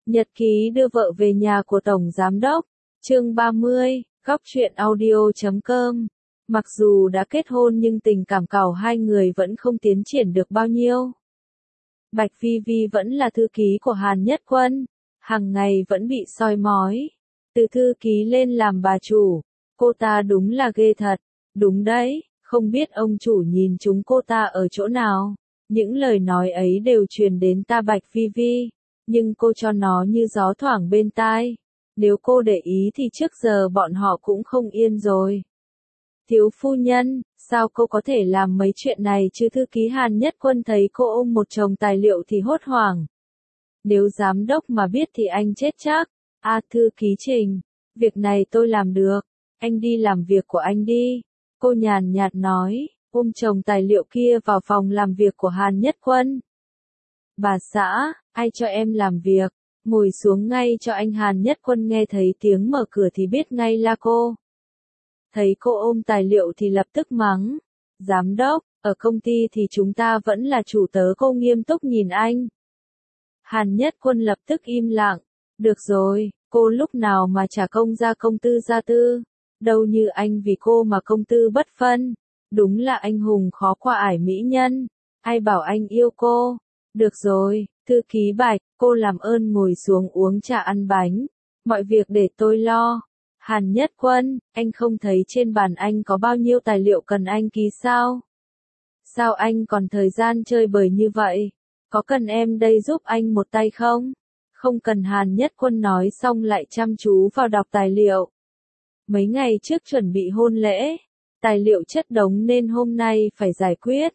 Nhật ký đưa vợ về nhà của Tổng Giám đốc. Chương 30, Góc truyện audio.com. Mặc dù đã kết hôn nhưng tình cảm của hai người vẫn không tiến triển được bao nhiêu. Bạch Phi Vi vẫn là thư ký của Hàn Nhất Quân, hàng ngày vẫn bị soi mói. Từ thư ký lên làm bà chủ, cô ta đúng là ghê thật. Đúng đấy, không biết ông chủ nhìn chúng cô ta ở chỗ nào. Những lời nói ấy đều truyền đến tai Bạch Phi Vi, nhưng cô cho nó như gió thoảng bên tai. Nếu cô để ý thì trước giờ bọn họ cũng không yên rồi. Thiếu phu nhân, sao cô có thể làm mấy chuyện này chứ? Thư ký Hàn Nhất Quân thấy cô ôm một chồng tài liệu thì hốt hoảng. Nếu giám đốc mà biết thì anh chết chắc. Thư ký Trình, việc này tôi làm được, anh đi làm việc của anh đi. Cô nhàn nhạt nói, ôm chồng tài liệu kia vào phòng làm việc của Hàn Nhất Quân. Bà xã, ai cho em làm việc, ngồi xuống ngay cho anh. Hàn Nhất Quân nghe thấy tiếng mở cửa thì biết ngay là cô. Thấy cô ôm tài liệu thì lập tức mắng. Giám đốc, ở công ty thì chúng ta vẫn là chủ tớ. Cô nghiêm túc nhìn anh. Hàn Nhất Quân lập tức im lặng. Được rồi, cô lúc nào mà trả công ra công tư gia tư. Đâu như anh vì cô mà công tư bất phân. Đúng là anh hùng khó qua ải mỹ nhân. Ai bảo anh yêu cô. Được rồi, thư ký Bạch, cô làm ơn ngồi xuống uống trà ăn bánh. Mọi việc để tôi lo. Hàn Nhất Quân, anh không thấy trên bàn anh có bao nhiêu tài liệu cần anh ký sao? Sao anh còn thời gian chơi bời như vậy? Có cần em đây giúp anh một tay không? Không cần. Hàn Nhất Quân nói xong lại chăm chú vào đọc tài liệu. Mấy ngày trước chuẩn bị hôn lễ, tài liệu chất đống nên hôm nay phải giải quyết.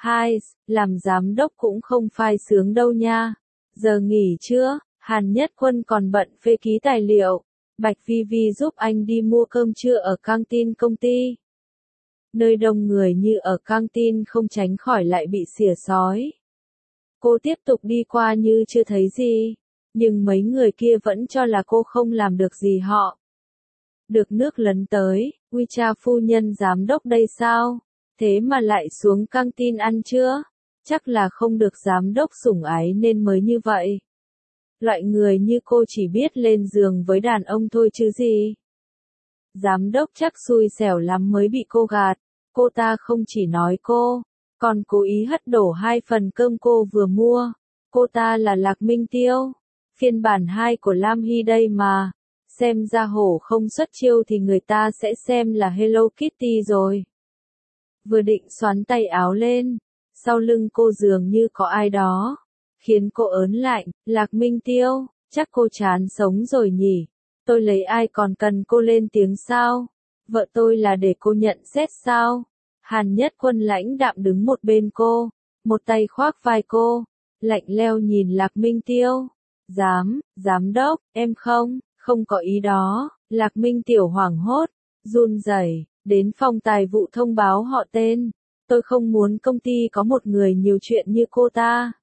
Làm giám đốc cũng không phai sướng đâu nha. Giờ nghỉ chưa? Hàn Nhất Quân còn bận phê ký tài liệu. Bạch Phi Vi giúp anh đi mua cơm trưa ở căng tin công ty. Nơi đông người như ở căng tin không tránh khỏi lại bị xỉa xói. Cô tiếp tục đi qua như chưa thấy gì, nhưng mấy người kia vẫn cho là cô không làm được gì họ. Được nước lấn tới, uy cha phu nhân giám đốc đây sao? Thế mà lại xuống căng tin ăn trưa? Chắc là không được giám đốc sủng ái nên mới như vậy. Loại người như cô chỉ biết lên giường với đàn ông thôi chứ gì. Giám đốc chắc xui xẻo lắm mới bị cô gạt. Cô ta không chỉ nói cô, còn cố ý hất đổ 2 phần cơm cô vừa mua. Cô ta là Lạc Minh Tiêu, phiên bản 2 của Lam Hy đây mà. Xem ra hổ không xuất chiêu thì người ta sẽ xem là Hello Kitty rồi. Vừa định xoắn tay áo lên, sau lưng cô dường như có ai đó, khiến cô ớn lạnh. Lạc Minh Tiêu, chắc cô chán sống rồi nhỉ? Tôi lấy ai còn cần cô lên tiếng sao? Vợ tôi là để cô nhận xét sao? Hàn Nhất Quân lãnh đạm đứng một bên cô, một tay khoác vai cô, lạnh lẽo nhìn Lạc Minh Tiêu. Giám đốc, em không có ý đó. Lạc Minh Tiểu hoảng hốt, run rẩy, đến phòng tài vụ thông báo họ tên. Tôi không muốn công ty có một người nhiều chuyện như cô ta.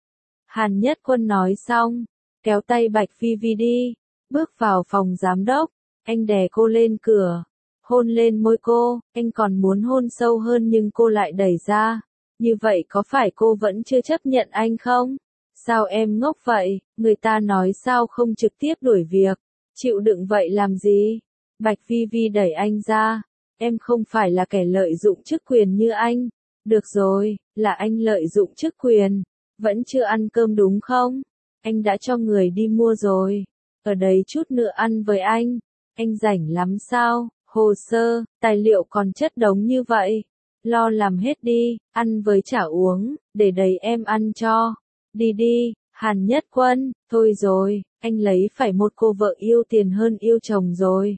Hàn Nhất Quân nói xong, kéo tay Bạch Phi Vi đi, bước vào phòng giám đốc. Anh đè cô lên cửa, hôn lên môi cô. Anh còn muốn hôn sâu hơn nhưng cô lại đẩy ra. Như vậy có phải cô vẫn chưa chấp nhận anh không? Sao em ngốc vậy? Người ta nói sao không trực tiếp đuổi việc? Chịu đựng vậy làm gì? Bạch Phi Vi đẩy anh ra. Em không phải là kẻ lợi dụng chức quyền như anh. Được rồi, là anh lợi dụng chức quyền. Vẫn chưa ăn cơm đúng không? Anh đã cho người đi mua rồi. Ở đấy chút nữa ăn với anh. Anh rảnh lắm sao? Hồ sơ, tài liệu còn chất đống như vậy. Lo làm hết đi, ăn với chả uống, để đầy em ăn cho. Đi đi. Hàn Nhất Quân, thôi rồi, anh lấy phải một cô vợ yêu tiền hơn yêu chồng rồi.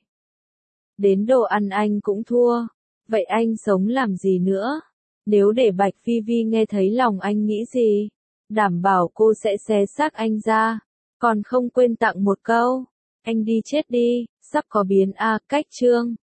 Đến đồ ăn anh cũng thua. Vậy anh sống làm gì nữa? Nếu để Bạch Phi Vi nghe thấy lòng anh nghĩ gì? Đảm bảo cô sẽ xé xác anh ra. Còn không quên tặng một câu. Anh đi chết đi, sắp có biến cách chương.